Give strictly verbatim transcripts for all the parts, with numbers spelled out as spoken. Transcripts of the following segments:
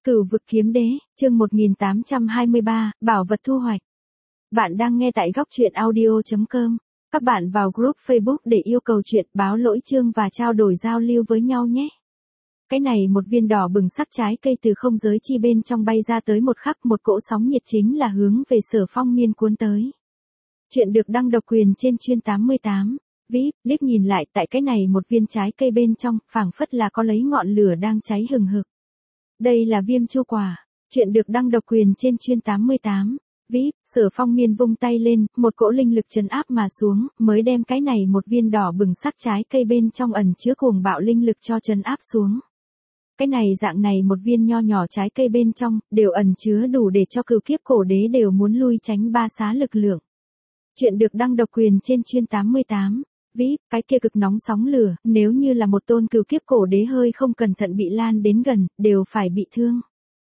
Cửu vực kiếm đế, chương một nghìn tám trăm hai mươi ba, bảo vật thu hoạch. Bạn đang nghe tại góc truyện audio chấm com. Các bạn vào group Facebook để yêu cầu chuyện, báo lỗi chương và trao đổi giao lưu với nhau nhé. Cái này một viên đỏ bừng sắc trái cây từ không giới chi bên trong bay ra tới một khắc, một cỗ sóng nhiệt chính là hướng về Sở Phong Miên cuốn tới. Chuyện được đăng độc quyền trên chuyên tám mươi tám. vê i pê, liếc nhìn lại tại cái này một viên trái cây bên trong, phảng phất là có lấy ngọn lửa đang cháy hừng hực. Đây là viêm chu quả. Chuyện được đăng độc quyền trên chuyên tám mươi tám. vê i pê, Sở Phong Miên vung tay lên, một cỗ linh lực trấn áp mà xuống, mới đem cái này một viên đỏ bừng sắc trái cây bên trong ẩn chứa cuồng bạo linh lực cho trấn áp xuống. Cái này dạng này một viên nho nhỏ trái cây bên trong, đều ẩn chứa đủ để cho cửu kiếp cổ đế đều muốn lui tránh ba xá lực lượng. Chuyện được đăng độc quyền trên chuyên tám mươi tám. vê i pê, cái kia cực nóng sóng lửa, nếu như là một tôn cửu kiếp cổ đế hơi không cẩn thận bị lan đến gần, đều phải bị thương.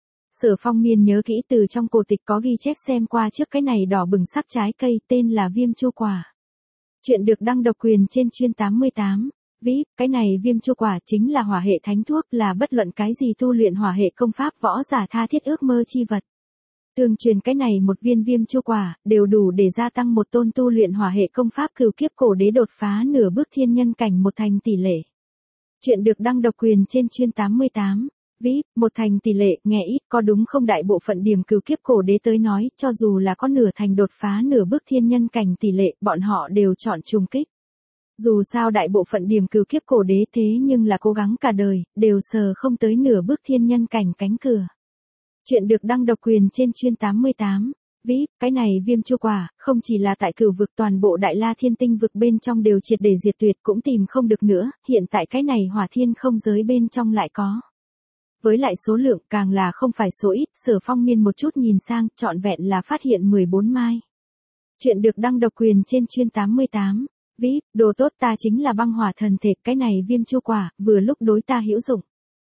Sở Phong Miên nhớ kỹ từ trong cổ tịch có ghi chép xem qua trước cái này đỏ bừng sắc trái cây tên là viêm chu quả. Chuyện được đăng độc quyền trên chuyên tám mươi tám. vê i pê, cái này viêm chu quả chính là hỏa hệ thánh thuốc, là bất luận cái gì tu luyện hỏa hệ công pháp võ giả tha thiết ước mơ chi vật. Tương truyền cái này một viên viêm chu quả, đều đủ để gia tăng một tôn tu luyện hỏa hệ công pháp cửu kiếp cổ đế đột phá nửa bước thiên nhân cảnh một thành tỷ lệ. Chuyện được đăng độc quyền trên chuyên tám mươi tám. vê i pê, một thành tỷ lệ, nghe ít có đúng không? Đại bộ phận điểm cửu kiếp cổ đế tới nói, cho dù là có nửa thành đột phá nửa bước thiên nhân cảnh tỷ lệ, bọn họ đều chọn trùng kích. Dù sao đại bộ phận điểm cửu kiếp cổ đế thế nhưng là cố gắng cả đời, đều sờ không tới nửa bước thiên nhân cảnh cánh cửa. Chuyện được đăng độc quyền trên chuyên tám mươi tám. vê i pê, cái này viêm chu quả, không chỉ là tại cửu vực, toàn bộ đại la thiên tinh vực bên trong đều triệt để diệt tuyệt, cũng tìm không được nữa, hiện tại cái này hỏa thiên không giới bên trong lại có. Với lại số lượng càng là không phải số ít, Sở Phong Miên một chút nhìn sang, trọn vẹn là phát hiện mười bốn mai. Chuyện được đăng độc quyền trên chuyên tám mươi tám. vê i pê, đồ tốt ta chính là băng hỏa thần thể, cái này viêm chu quả, vừa lúc đối ta hữu dụng.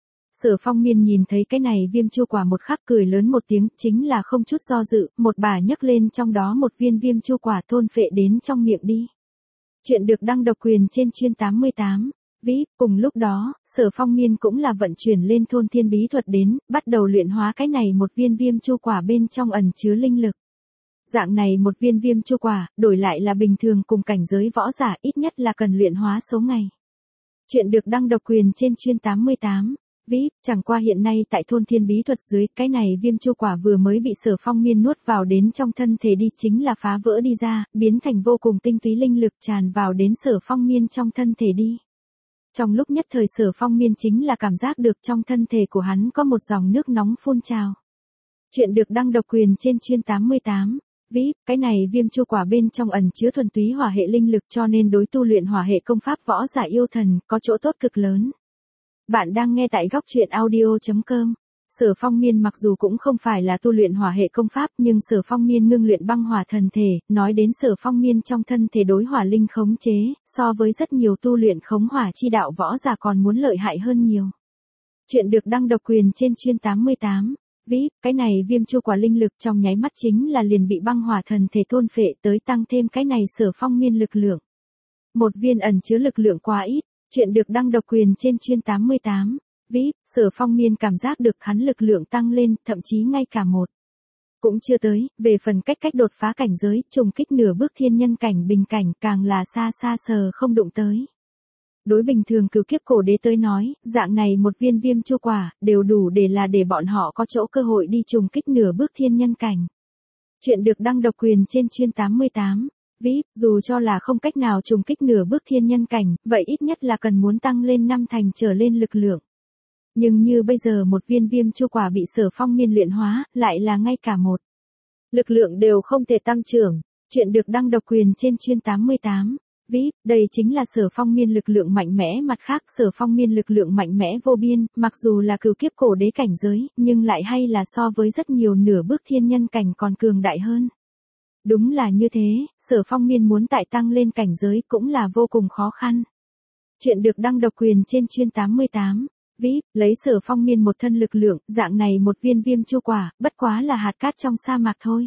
Sở Phong Miên nhìn thấy cái này viêm chu quả một khắc cười lớn một tiếng, chính là không chút do dự, một bà nhấc lên trong đó một viên viêm chu quả thôn phệ đến trong miệng đi. Chuyện được đăng độc quyền trên chuyên tám mươi tám. vê i pê, cùng lúc đó, Sở Phong Miên cũng là vận chuyển lên thôn thiên bí thuật đến, bắt đầu luyện hóa cái này một viên viêm chu quả bên trong ẩn chứa linh lực. Dạng này một viên viêm chu quả, đổi lại là bình thường cùng cảnh giới võ giả ít nhất là cần luyện hóa số ngày. Chuyện được đăng độc quyền trên chuyên tám mươi tám. vê i pê, chẳng qua hiện nay tại thôn thiên bí thuật dưới, cái này viêm chu quả vừa mới bị Sở Phong Miên nuốt vào đến trong thân thể đi, chính là phá vỡ đi ra, biến thành vô cùng tinh túy linh lực tràn vào đến Sở Phong Miên trong thân thể đi. Trong lúc nhất thời Sở Phong Miên chính là cảm giác được trong thân thể của hắn có một dòng nước nóng phun trào. Chuyện được đăng độc quyền trên chuyên tám mươi tám. vê i pê, cái này viêm chu quả bên trong ẩn chứa thuần túy hỏa hệ linh lực, cho nên đối tu luyện hỏa hệ công pháp võ giả yêu thần, có chỗ tốt cực lớn. Bạn đang nghe tại góc truyện audio chấm com. Sở Phong Miên mặc dù cũng không phải là tu luyện hỏa hệ công pháp, nhưng Sở Phong Miên ngưng luyện băng hỏa thần thể, nói đến Sở Phong Miên trong thân thể đối hỏa linh khống chế, so với rất nhiều tu luyện khống hỏa chi đạo võ giả còn muốn lợi hại hơn nhiều. Chuyện được đăng độc quyền trên chuyên tám mươi tám. vê i pê, cái này viêm chu quả linh lực trong nháy mắt chính là liền bị băng hỏa thần thể thôn phệ tới, tăng thêm cái này Sở Phong Miên lực lượng. Một viên ẩn chứa lực lượng quá ít. Chuyện được đăng độc quyền trên chuyên tám mươi tám. vê i pê, Sở Phong Miên cảm giác được hắn lực lượng tăng lên, thậm chí ngay cả một cũng chưa tới, về phần cách cách đột phá cảnh giới, trùng kích nửa bước thiên nhân cảnh bình cảnh, càng là xa xa sờ không đụng tới. Đối bình thường cửu kiếp cổ đế tới nói, dạng này một viên viêm chu quả, đều đủ để là để bọn họ có chỗ cơ hội đi trùng kích nửa bước thiên nhân cảnh. Chuyện được đăng độc quyền trên chuyên tám mươi tám. vê i pê, dù cho là không cách nào trùng kích nửa bước thiên nhân cảnh, vậy ít nhất là cần muốn tăng lên năm thành trở lên lực lượng. Nhưng như bây giờ một viên viêm chu quả bị Sở Phong Miên luyện hóa, lại là ngay cả một lực lượng đều không thể tăng trưởng. Chuyện được đăng độc quyền trên chuyên tám mươi tám. vê i pê, đây chính là Sở Phong Miên lực lượng mạnh mẽ, mặt khác Sở Phong Miên lực lượng mạnh mẽ vô biên, mặc dù là cửu kiếp cổ đế cảnh giới, nhưng lại hay là so với rất nhiều nửa bước thiên nhân cảnh còn cường đại hơn. Đúng là như thế, Sở Phong Miên muốn tại tăng lên cảnh giới cũng là vô cùng khó khăn. Chuyện được đăng độc quyền trên chuyên tám mươi tám. vê i pê, lấy Sở Phong Miên một thân lực lượng, dạng này một viên viêm chu quả, bất quá là hạt cát trong sa mạc thôi.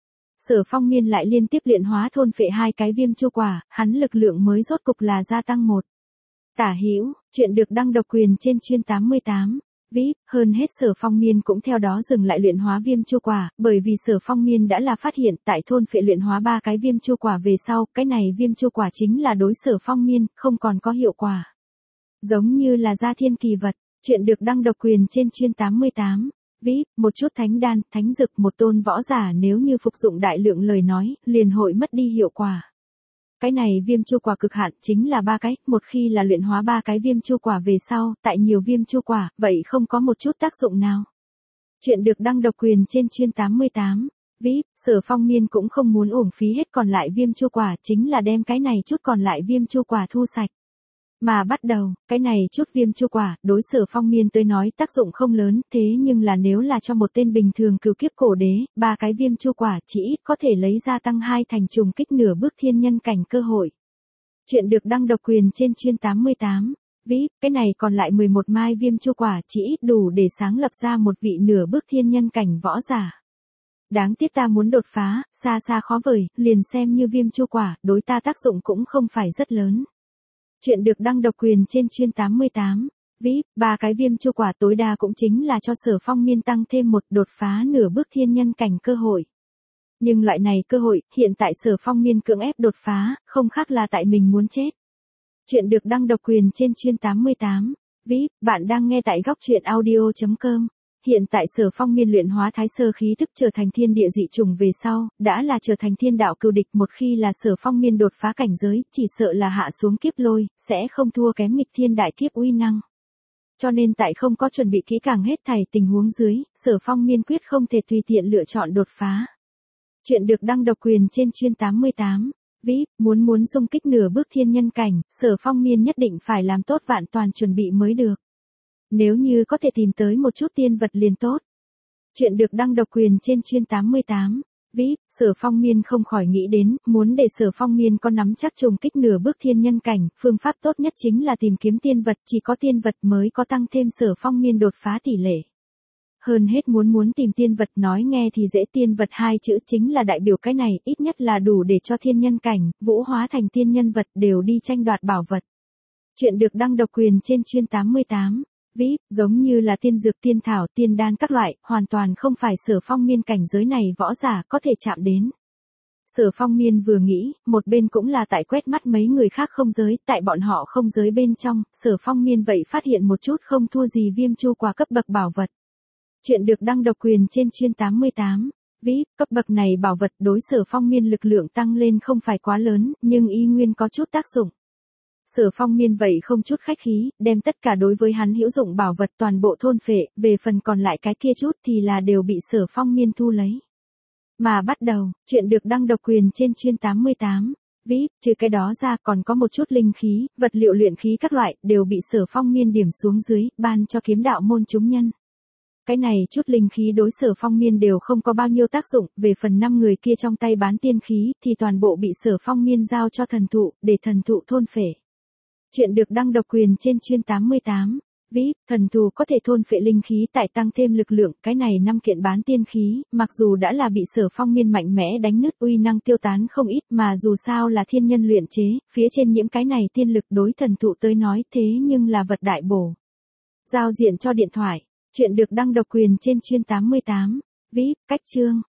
Sở Phong Miên lại liên tiếp luyện hóa thôn phệ hai cái viêm chu quả, hắn lực lượng mới rốt cục là gia tăng một. Tả hữu, chuyện được đăng độc quyền trên chuyên tám mươi tám. vê i pê, hơn hết Sở Phong Miên cũng theo đó dừng lại luyện hóa viêm chu quả, bởi vì Sở Phong Miên đã là phát hiện tại thôn phệ luyện hóa ba cái viêm chu quả về sau, cái này viêm chu quả chính là đối Sở Phong Miên, không còn có hiệu quả. Giống như là gia thiên kỳ vật, chuyện được đăng độc quyền trên chuyên tám mươi tám. vê i pê, một chút thánh đan, thánh dược một tôn võ giả nếu như phục dụng đại lượng lời nói, liền hội mất đi hiệu quả. Cái này viêm chu quả cực hạn chính là ba cái, một khi là luyện hóa ba cái viêm chu quả về sau, tại nhiều viêm chu quả, vậy không có một chút tác dụng nào. Chuyện được đăng độc quyền trên chuyên tám mươi tám. vê i pê, Sở Phong Miên cũng không muốn uổng phí hết còn lại viêm chu quả, chính là đem cái này chút còn lại viêm chu quả thu sạch. Mà bắt đầu, cái này chút viêm chu quả, đối Sở Phong Miên tới nói tác dụng không lớn, thế nhưng là nếu là cho một tên bình thường cửu kiếp cổ đế, ba cái viêm chu quả chỉ ít có thể lấy ra tăng hai thành trùng kích nửa bước thiên nhân cảnh cơ hội. Chuyện được đăng độc quyền trên chuyên tám mươi tám. vê i pê, cái này còn lại mười một mai viêm chu quả chỉ ít đủ để sáng lập ra một vị nửa bước thiên nhân cảnh võ giả. Đáng tiếc ta muốn đột phá, xa xa khó vời, liền xem như viêm chu quả, đối ta tác dụng cũng không phải rất lớn. Chuyện được đăng độc quyền trên chuyên tám mươi tám. vê i pê, ba cái viêm chu quả tối đa cũng chính là cho Sở Phong Miên tăng thêm một đột phá nửa bước thiên nhân cảnh cơ hội. Nhưng loại này cơ hội, hiện tại Sở Phong Miên cưỡng ép đột phá, không khác là tại mình muốn chết. Chuyện được đăng độc quyền trên chuyên tám mươi tám. vê i pê, bạn đang nghe tại góc truyện audio chấm com. Hiện tại Sở Phong Miên luyện hóa thái sơ khí thức trở thành thiên địa dị trùng về sau, đã là trở thành thiên đạo cừu địch, một khi là Sở Phong Miên đột phá cảnh giới, chỉ sợ là hạ xuống kiếp lôi, sẽ không thua kém nghịch thiên đại kiếp uy năng. Cho nên tại không có chuẩn bị kỹ càng hết thảy tình huống dưới, Sở Phong Miên quyết không thể tùy tiện lựa chọn đột phá. Chuyện được đăng độc quyền trên chuyên tám mươi tám. vê i pê, muốn muốn xung kích nửa bước thiên nhân cảnh, Sở Phong Miên nhất định phải làm tốt vạn toàn chuẩn bị mới được. Nếu như có thể tìm tới một chút tiên vật liền tốt. Chuyện được đăng độc quyền trên chuyên tám mươi tám. vê i pê, Sở Phong Miên không khỏi nghĩ đến, muốn để Sở Phong Miên có nắm chắc trùng kích nửa bước thiên nhân cảnh, phương pháp tốt nhất chính là tìm kiếm tiên vật, chỉ có tiên vật mới có tăng thêm Sở Phong Miên đột phá tỷ lệ. Hơn hết muốn muốn tìm tiên vật nói nghe thì dễ, tiên vật hai chữ chính là đại biểu cái này, ít nhất là đủ để cho thiên nhân cảnh, vũ hóa thành tiên nhân vật đều đi tranh đoạt bảo vật. Chuyện được đăng độc quyền trên chuyên tám mươi tám. vê i pê, giống như là tiên dược tiên thảo tiên đan các loại, hoàn toàn không phải Sở Phong Miên cảnh giới này võ giả có thể chạm đến. Sở Phong Miên vừa nghĩ, một bên cũng là tại quét mắt mấy người khác không giới, tại bọn họ không giới bên trong, Sở Phong Miên vậy phát hiện một chút không thua gì viêm chu quả cấp bậc bảo vật. Chuyện được đăng độc quyền trên chuyên tám mươi tám. vê i pê, cấp bậc này bảo vật đối Sở Phong Miên lực lượng tăng lên không phải quá lớn, nhưng y nguyên có chút tác dụng. Sở Phong Miên vậy không chút khách khí, đem tất cả đối với hắn hữu dụng bảo vật toàn bộ thôn phệ, về phần còn lại cái kia chút thì là đều bị Sở Phong Miên thu lấy. Mà bắt đầu, chuyện được đăng độc quyền trên chuyên tám mươi tám. vê i pê, trừ cái đó ra còn có một chút linh khí, vật liệu luyện khí các loại, đều bị Sở Phong Miên điểm xuống dưới, ban cho kiếm đạo môn chúng nhân. Cái này chút linh khí đối Sở Phong Miên đều không có bao nhiêu tác dụng, về phần năm người kia trong tay bán tiên khí, thì toàn bộ bị Sở Phong Miên giao cho thần thụ, để thần thụ thôn phệ. Chuyện được đăng độc quyền trên chuyên tám mươi tám. vê i pê, thần thù có thể thôn phệ linh khí tại tăng thêm lực lượng, cái này năm kiện bán tiên khí, mặc dù đã là bị Sở Phong Miên mạnh mẽ đánh nứt uy năng tiêu tán không ít mà dù sao là thiên nhân luyện chế, phía trên nhiễm cái này tiên lực đối thần thụ tới nói thế nhưng là vật đại bổ. Giao diện cho điện thoại. Chuyện được đăng độc quyền trên chuyên tám mươi tám. vê i pê, cách chương.